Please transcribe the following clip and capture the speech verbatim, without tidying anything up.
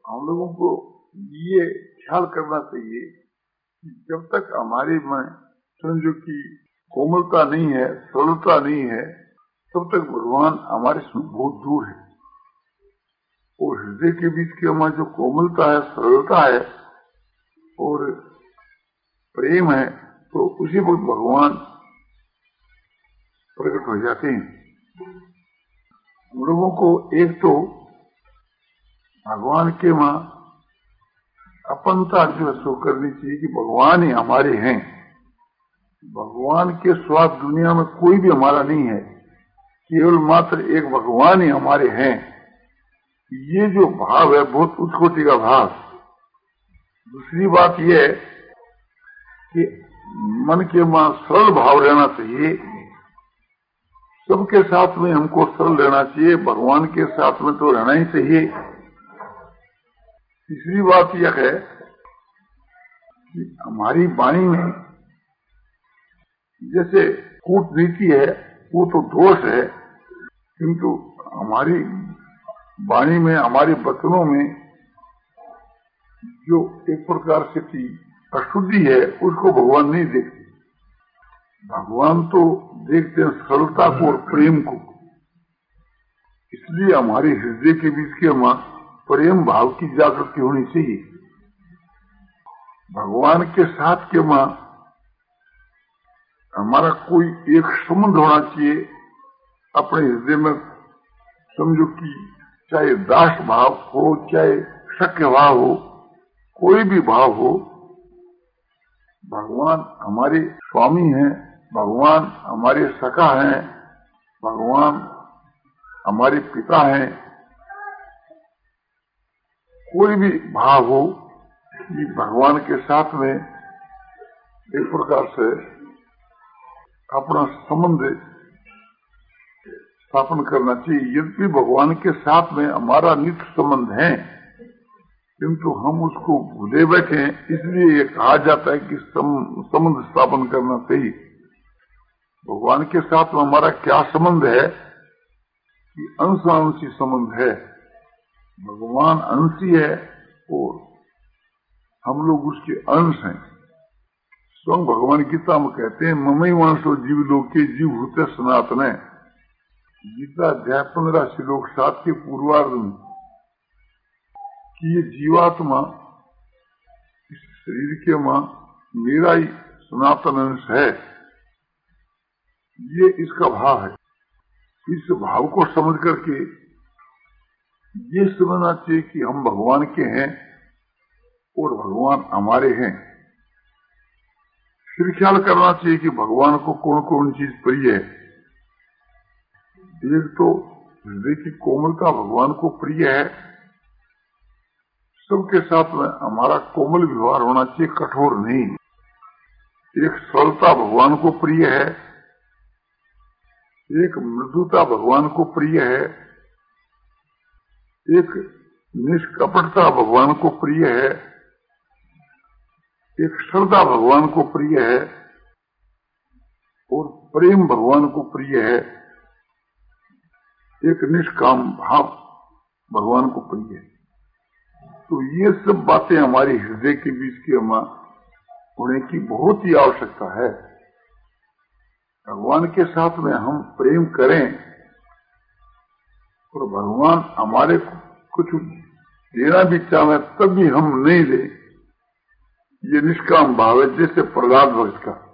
हम लोगों को ये ख्याल करना चाहिए कि जब तक हमारे में समझो की कोमलता नहीं है, सरलता नहीं है, तब तक भगवान हमारे से बहुत दूर है। और हृदय के बीच के हमारी जो कोमलता है, सरलता है और प्रेम है, तो उसी वक्त भगवान प्रकट हो जाते हैं। हम लोगों को एक तो भगवान के मां अपनता जो है सो करनी चाहिए कि भगवान ही हमारे हैं। भगवान के स्वाद दुनिया में कोई भी हमारा नहीं है, केवल मात्र एक भगवान ही हमारे हैं। ये जो भाव है बहुत उच्च कोटि का भाव। दूसरी बात यह है कि मन के मां सरल भाव रहना चाहिए। सबके साथ में हमको सरल रहना चाहिए, भगवान के साथ में तो रहना ही चाहिए। तीसरी बात यह है कि हमारी वाणी में जैसे कूटनीति है वो तो दोष है, किंतु हमारी वाणी में, हमारे वचनों में जो एक प्रकार से की अशुद्धि है उसको भगवान नहीं देखते। भगवान तो देखते हैं सरलता को और प्रेम को। इसलिए हमारे हृदय के बीच के मां प्रेम भाव की जागृति होनी चाहिए। भगवान के साथ के मां हमारा कोई एक संबंध होना चाहिए अपने हृदय में। समझो कि चाहे दास भाव हो, चाहे शक्य भाव हो, कोई भी भाव हो, भगवान हमारे स्वामी हैं, भगवान हमारे सखा हैं, भगवान हमारे पिता हैं। कोई भी भाव हो कि भगवान के साथ में एक प्रकार से अपना संबंध स्थापन करना चाहिए। यद्यपि भगवान के साथ में हमारा नित्य संबंध है, किंतु हम उसको भूले बैठे हैं, इसलिए ये कहा जाता है कि संबंध स्थापन करना चाहिए। भगवान के साथ में हमारा क्या संबंध है कि अंशांशी संबंध है। भगवान अंशी है और हम लोग उसके अंश हैं। स्वयं भगवान गीता में कहते हैं ममई वंशो जीव लोके जीव भूते सनातन है। गीता अध्याय पंद्रह श्लोक सात के पूर्वार्ध में कि ये जीवात्मा इस शरीर के मां मेरा ही सनातन अंश है, ये इसका भाव है। इस भाव को समझ करके ये समझना चाहिए कि हम भगवान के हैं और भगवान हमारे हैं। फिर ख्याल करना चाहिए कि भगवान को कौन कौन चीज प्रिय है। एक तो हृदय की कोमलता भगवान को प्रिय है। सबके साथ में हमारा कोमल व्यवहार होना चाहिए, कठोर नहीं। एक सरलता भगवान को प्रिय है, एक मृदुता भगवान को प्रिय है, एक निष्कपटता भगवान को प्रिय है, एक श्रद्धा भगवान को प्रिय है और प्रेम भगवान को प्रिय है। एक निष्काम भाव भगवान को प्रिय है। तो ये सब बातें हमारे हृदय के बीच की होने की बहुत ही आवश्यकता है। भगवान के साथ में हम प्रेम करें और भगवान हमारे कुछ देना भी चाहे तब भी हम नहीं दे, ये निष्काम भाव है, जैसे प्रहलाद भक्त का।